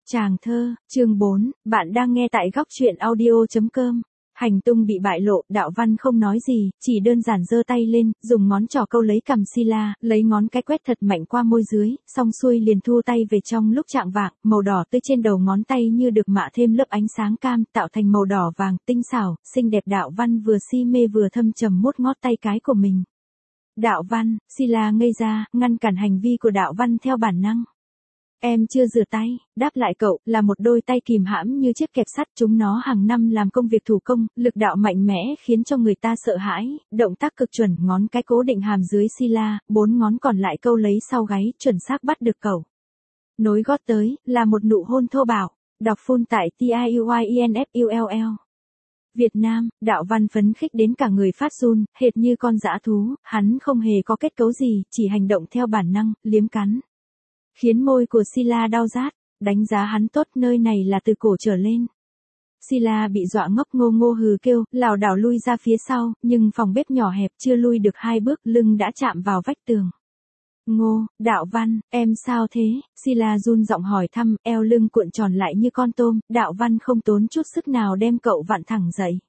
Tràng thơ, chương 4, bạn đang nghe tại góc truyện audio.com. Hành tung bị bại lộ, Đạo Văn không nói gì, chỉ đơn giản giơ tay lên, dùng ngón trỏ câu lấy cằm Sila, lấy ngón cái quét thật mạnh qua môi dưới, xong xuôi liền thu tay về trong lúc chạng vạng, màu đỏ tươi trên đầu ngón tay như được mạ thêm lớp ánh sáng cam, tạo thành màu đỏ vàng, tinh xảo, xinh đẹp. Đạo Văn vừa si mê vừa thâm trầm mốt ngót tay cái của mình. Đạo Văn, Sila ngây ra, ngăn cản hành vi của Đạo Văn theo bản năng. Em chưa rửa tay, đáp lại cậu, là một đôi tay kìm hãm như chiếc kẹp sắt, chúng nó hàng năm làm công việc thủ công, lực đạo mạnh mẽ khiến cho người ta sợ hãi, động tác cực chuẩn, ngón cái cố định hàm dưới Sila, 4 ngón còn lại câu lấy sau gáy, chuẩn xác bắt được cậu. Nối gót tới, là một nụ hôn thô bạo, đọc phun tại TIUYINFULL. Việt Nam, Đạo Văn phấn khích đến cả người phát run, hệt như con dã thú, hắn không hề có kết cấu gì, chỉ hành động theo bản năng, liếm cắn. Khiến môi của Sila đau rát, đánh giá hắn tốt, nơi này là từ cổ trở lên. Sila bị dọa ngốc ngô ngô hừ kêu, lảo đảo lui ra phía sau, nhưng phòng bếp nhỏ hẹp, chưa lui được 2 bước, lưng đã chạm vào vách tường. Ngô, Đạo Văn, em sao thế? Sila run giọng hỏi thăm, eo lưng cuộn tròn lại như con tôm, Đạo Văn không tốn chút sức nào đem cậu vặn thẳng dậy.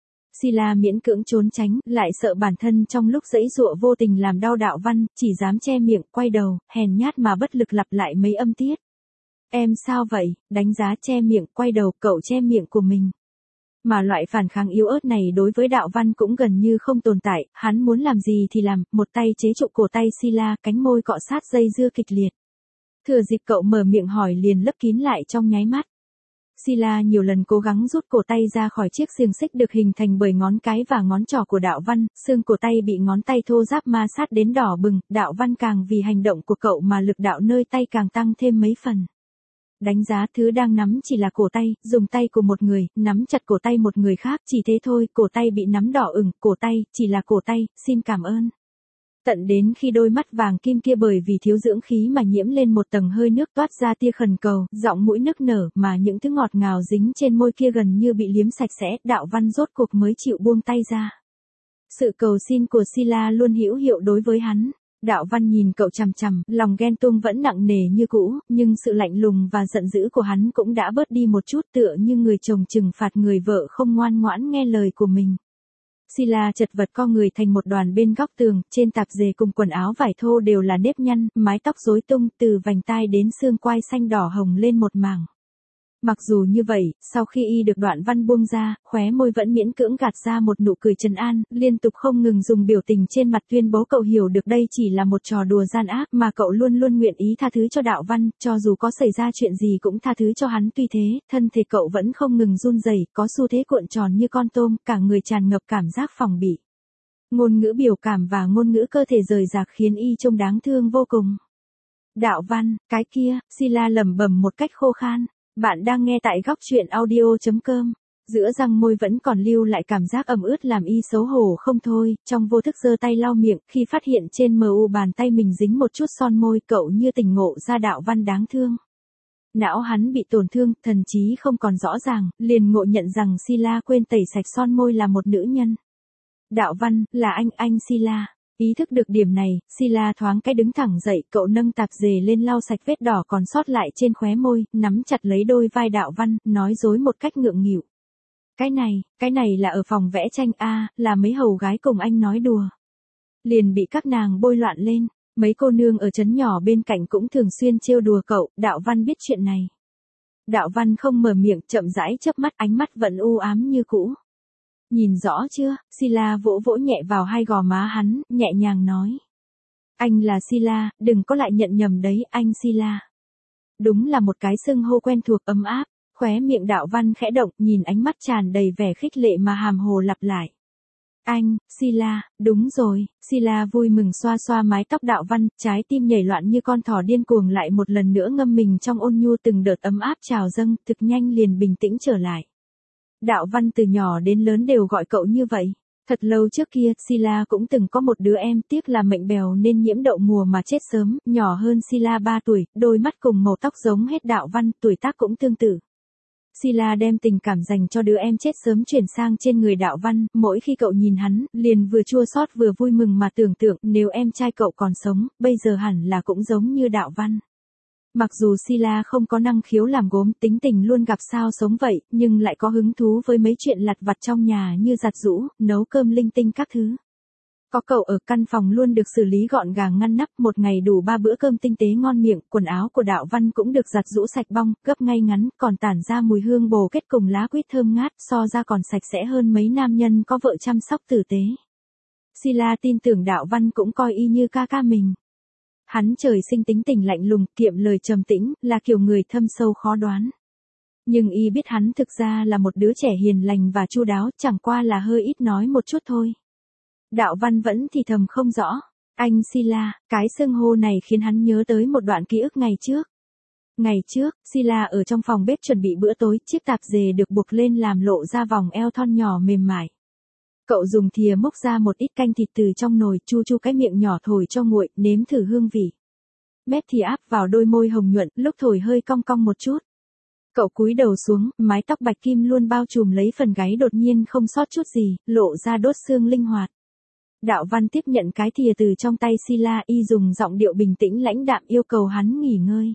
Sila miễn cưỡng trốn tránh, lại sợ bản thân trong lúc giãy giụa vô tình làm đau Đạo Văn, chỉ dám che miệng, quay đầu, hèn nhát mà bất lực lặp lại mấy âm tiết. Em sao vậy? Đánh giá che miệng, quay đầu, cậu che miệng của mình. Mà loại phản kháng yếu ớt này đối với Đạo Văn cũng gần như không tồn tại, hắn muốn làm gì thì làm, một tay chế trụ cổ tay Sila, cánh môi cọ sát dây dưa kịch liệt. Thừa dịp cậu mở miệng hỏi liền lấp kín lại trong nháy mắt. Sila nhiều lần cố gắng rút cổ tay ra khỏi chiếc xiềng xích được hình thành bởi ngón cái và ngón trỏ của Đạo Văn, xương cổ tay bị ngón tay thô ráp ma sát đến đỏ bừng, Đạo Văn càng vì hành động của cậu mà lực đạo nơi tay càng tăng thêm mấy phần. Đánh giá thứ đang nắm chỉ là cổ tay, dùng tay của một người, nắm chặt cổ tay một người khác, chỉ thế thôi, cổ tay bị nắm đỏ ửng, cổ tay, chỉ là cổ tay, xin cảm ơn. Tận đến khi đôi mắt vàng kim kia bởi vì thiếu dưỡng khí mà nhiễm lên một tầng hơi nước toát ra tia khẩn cầu, giọng mũi nức nở mà những thứ ngọt ngào dính trên môi kia gần như bị liếm sạch sẽ, Đạo Văn rốt cuộc mới chịu buông tay ra. Sự cầu xin của Sila luôn hữu hiệu đối với hắn. Đạo Văn nhìn cậu chằm chằm, lòng ghen tuông vẫn nặng nề như cũ, nhưng sự lạnh lùng và giận dữ của hắn cũng đã bớt đi một chút, tựa như người chồng trừng phạt người vợ không ngoan ngoãn nghe lời của mình. Sila chật vật co người thành một đoàn bên góc tường, trên tạp dề cùng quần áo vải thô đều là nếp nhăn, mái tóc rối tung, từ vành tai đến xương quai xanh đỏ hồng lên một mảng. Mặc dù như vậy, sau khi y được Đoạn Văn buông ra, khóe môi vẫn miễn cưỡng gạt ra một nụ cười trấn an, liên tục không ngừng dùng biểu tình trên mặt tuyên bố cậu hiểu được đây chỉ là một trò đùa gian ác mà cậu luôn luôn nguyện ý tha thứ cho Đạo Văn, cho dù có xảy ra chuyện gì cũng tha thứ cho hắn. Tuy thế, thân thể cậu vẫn không ngừng run rẩy, có xu thế cuộn tròn như con tôm, cả người tràn ngập cảm giác phòng bị. Ngôn ngữ biểu cảm và ngôn ngữ cơ thể rời rạc khiến y trông đáng thương vô cùng. Đạo Văn, cái kia, Sila lẩm bẩm một cách khô khan. Bạn đang nghe tại góc truyện audio.com. Giữa răng môi vẫn còn lưu lại cảm giác ẩm ướt làm y xấu hổ không thôi, trong vô thức giơ tay lau miệng, khi phát hiện trên mu bàn tay mình dính một chút son môi, cậu như tỉnh ngộ ra Đạo Văn đáng thương. Não hắn bị tổn thương, thần trí không còn rõ ràng, liền ngộ nhận rằng Sila quên tẩy sạch son môi là một nữ nhân. Đạo Văn, là anh Sila. Ý thức được điểm này, Sila thoáng cái đứng thẳng dậy, cậu nâng tạp dề lên lau sạch vết đỏ còn sót lại trên khóe môi, nắm chặt lấy đôi vai Đạo Văn, nói dối một cách ngượng nghịu. Cái này là ở phòng vẽ tranh a, là mấy hầu gái cùng anh nói đùa. Liền bị các nàng bôi loạn lên, mấy cô nương ở trấn nhỏ bên cạnh cũng thường xuyên trêu đùa cậu, Đạo Văn biết chuyện này. Đạo Văn không mở miệng, chậm rãi chớp mắt, ánh mắt vẫn u ám như cũ. Nhìn rõ chưa? Sila vỗ vỗ nhẹ vào hai gò má hắn, nhẹ nhàng nói. Anh là Sila, đừng có lại nhận nhầm đấy, anh Sila. Đúng là một cái xưng hô quen thuộc ấm áp, khóe miệng Đạo Văn khẽ động, nhìn ánh mắt tràn đầy vẻ khích lệ mà hàm hồ lặp lại. Anh, Sila, đúng rồi, Sila vui mừng xoa xoa mái tóc Đạo Văn, trái tim nhảy loạn như con thỏ điên cuồng lại một lần nữa ngâm mình trong ôn nhu, từng đợt ấm áp trào dâng, thực nhanh liền bình tĩnh trở lại. Đạo Văn từ nhỏ đến lớn đều gọi cậu như vậy. Thật lâu trước kia, Sila cũng từng có một đứa em, tiếc là mệnh bèo nên nhiễm đậu mùa mà chết sớm, nhỏ hơn Sila 3 tuổi, đôi mắt cùng màu tóc giống hết Đạo Văn, tuổi tác cũng tương tự. Sila đem tình cảm dành cho đứa em chết sớm chuyển sang trên người Đạo Văn, mỗi khi cậu nhìn hắn, liền vừa chua xót vừa vui mừng mà tưởng tượng nếu em trai cậu còn sống, bây giờ hẳn là cũng giống như Đạo Văn. Mặc dù Sila không có năng khiếu làm gốm, tính tình luôn gặp sao sống vậy, nhưng lại có hứng thú với mấy chuyện lặt vặt trong nhà như giặt giũ, nấu cơm linh tinh các thứ. Có cậu ở, căn phòng luôn được xử lý gọn gàng ngăn nắp, một ngày đủ 3 bữa cơm tinh tế ngon miệng, quần áo của Đạo Văn cũng được giặt giũ sạch bong, gấp ngay ngắn, còn tản ra mùi hương bồ kết cùng lá quýt thơm ngát, so ra còn sạch sẽ hơn mấy nam nhân có vợ chăm sóc tử tế. Sila tin tưởng Đạo Văn cũng coi y như ca ca mình. Hắn trời sinh tính tình lạnh lùng, kiệm lời trầm tĩnh, là kiểu người thâm sâu khó đoán. Nhưng y biết hắn thực ra là một đứa trẻ hiền lành và chu đáo, chẳng qua là hơi ít nói một chút thôi. Đạo Văn vẫn thì thầm không rõ. Anh Sila, cái xưng hô này khiến hắn nhớ tới một đoạn ký ức ngày trước. Ngày trước, Sila ở trong phòng bếp chuẩn bị bữa tối, chiếc tạp dề được buộc lên làm lộ ra vòng eo thon nhỏ mềm mại. Cậu dùng thìa múc ra một ít canh thịt từ trong nồi, chu chu cái miệng nhỏ thổi cho nguội, nếm thử hương vị. Mép thì áp vào đôi môi hồng nhuận, lúc thổi hơi cong cong một chút. Cậu cúi đầu xuống, mái tóc bạch kim luôn bao trùm lấy phần gáy đột nhiên không sót chút gì, lộ ra đốt xương linh hoạt. Đạo Văn tiếp nhận cái thìa từ trong tay Sila, y dùng giọng điệu bình tĩnh lãnh đạm yêu cầu hắn nghỉ ngơi.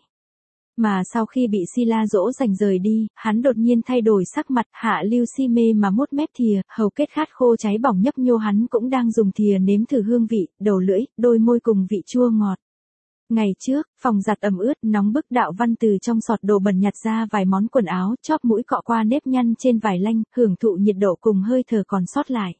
Mà sau khi bị Sila dỗ dành rời đi, hắn đột nhiên thay đổi sắc mặt, hạ lưu si mê mà mút mép thìa, hầu kết khát khô cháy bỏng nhấp nhô, hắn cũng đang dùng thìa nếm thử hương vị, đầu lưỡi, đôi môi cùng vị chua ngọt. Ngày trước, phòng giặt ẩm ướt, nóng bức, Đạo Văn từ trong sọt đồ bẩn nhặt ra vài món quần áo, chóp mũi cọ qua nếp nhăn trên vải lanh, hưởng thụ nhiệt độ cùng hơi thở còn sót lại.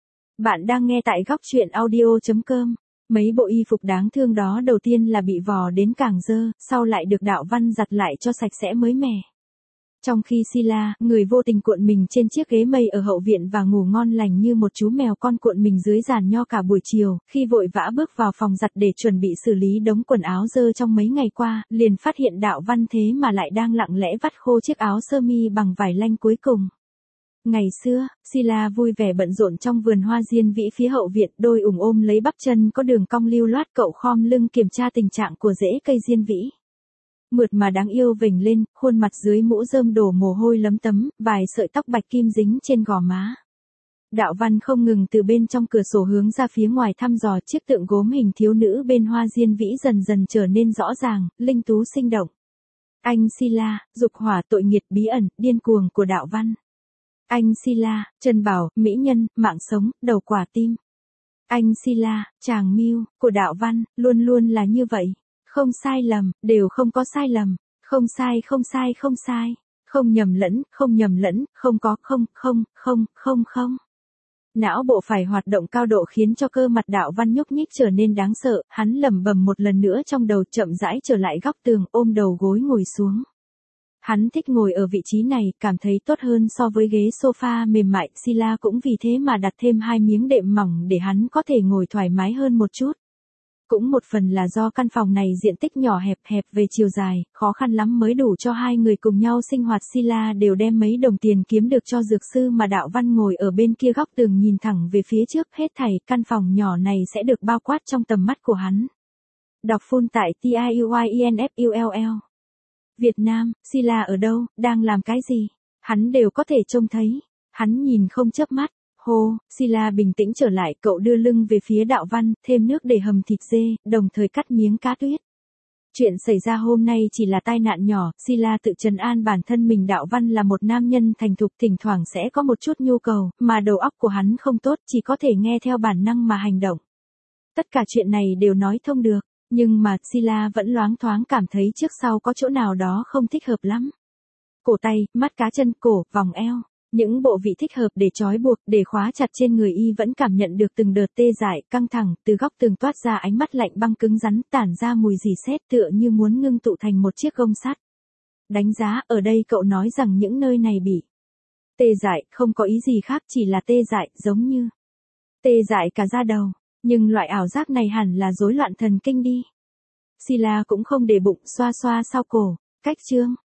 Bạn đang nghe tại góc truyện audio.com. Mấy bộ y phục đáng thương đó đầu tiên là bị vò đến càng dơ, sau lại được Đạo Văn giặt lại cho sạch sẽ mới mẻ. Trong khi Sila, người vô tình cuộn mình trên chiếc ghế mây ở hậu viện và ngủ ngon lành như một chú mèo con cuộn mình dưới giàn nho cả buổi chiều, khi vội vã bước vào phòng giặt để chuẩn bị xử lý đống quần áo dơ trong mấy ngày qua, liền phát hiện Đạo Văn thế mà lại đang lặng lẽ vắt khô chiếc áo sơ mi bằng vải lanh cuối cùng. Ngày xưa, Sila vui vẻ bận rộn trong vườn hoa diên vĩ phía hậu viện, đôi ủng ôm lấy bắp chân có đường cong lưu loát, cậu khom lưng kiểm tra tình trạng của rễ cây diên vĩ. Mượt mà đáng yêu vểnh lên, khuôn mặt dưới mũ rơm đổ mồ hôi lấm tấm, vài sợi tóc bạch kim dính trên gò má. Đạo Văn không ngừng từ bên trong cửa sổ hướng ra phía ngoài thăm dò, chiếc tượng gốm hình thiếu nữ bên hoa diên vĩ dần dần trở nên rõ ràng, linh tú sinh động. Anh Sila, dục hỏa tội nghiệt bí ẩn, điên cuồng của Đạo Văn. Anh Sila, Trần Bảo, mỹ nhân, mạng sống, đầu quả tim. Anh Sila, chàng mưu, của Đạo Văn, luôn luôn là như vậy. Không sai lầm, đều không có sai lầm. Không sai không sai không sai. Không nhầm lẫn, không nhầm lẫn, không có không. Não bộ phải hoạt động cao độ khiến cho cơ mặt Đạo Văn nhúc nhích trở nên đáng sợ, hắn lẩm bẩm một lần nữa trong đầu, chậm rãi trở lại góc tường, ôm đầu gối ngồi xuống. Hắn thích ngồi ở vị trí này, cảm thấy tốt hơn so với ghế sofa mềm mại, Sila cũng vì thế mà đặt thêm 2 miếng đệm mỏng để hắn có thể ngồi thoải mái hơn một chút. Cũng một phần là do căn phòng này diện tích nhỏ hẹp về chiều dài, khó khăn lắm mới đủ cho 2 người cùng nhau sinh hoạt. Sila đều đem mấy đồng tiền kiếm được cho dược sư, mà Đạo Văn ngồi ở bên kia góc tường nhìn thẳng về phía trước, hết thảy căn phòng nhỏ này sẽ được bao quát trong tầm mắt của hắn. Đọc full tại TIUYINFULL. Việt Nam, Sila ở đâu, đang làm cái gì? Hắn đều có thể trông thấy. Hắn nhìn không chớp mắt. Hô, Sila bình tĩnh trở lại, cậu đưa lưng về phía Đạo Văn, thêm nước để hầm thịt dê, đồng thời cắt miếng cá tuyết. Chuyện xảy ra hôm nay chỉ là tai nạn nhỏ, Sila tự trấn an bản thân mình. Đạo Văn là một nam nhân thành thục, thỉnh thoảng sẽ có một chút nhu cầu, mà đầu óc của hắn không tốt, chỉ có thể nghe theo bản năng mà hành động. Tất cả chuyện này đều nói thông được. Nhưng mà Sila vẫn loáng thoáng cảm thấy trước sau có chỗ nào đó không thích hợp lắm. Cổ tay, mắt cá chân, cổ, vòng eo. Những bộ vị thích hợp để trói buộc, để khóa chặt trên người y vẫn cảm nhận được từng đợt tê dại, căng thẳng, từ góc tường toát ra ánh mắt lạnh băng cứng rắn, tản ra mùi rỉ sét, tựa như muốn ngưng tụ thành một chiếc gông sắt. Đánh giá, ở đây cậu nói rằng những nơi này bị tê dại, không có ý gì khác, chỉ là tê dại, giống như tê dại cả da đầu. Nhưng loại ảo giác này hẳn là rối loạn thần kinh đi. Sila cũng không để bụng, xoa xoa sau cổ. Cách chương.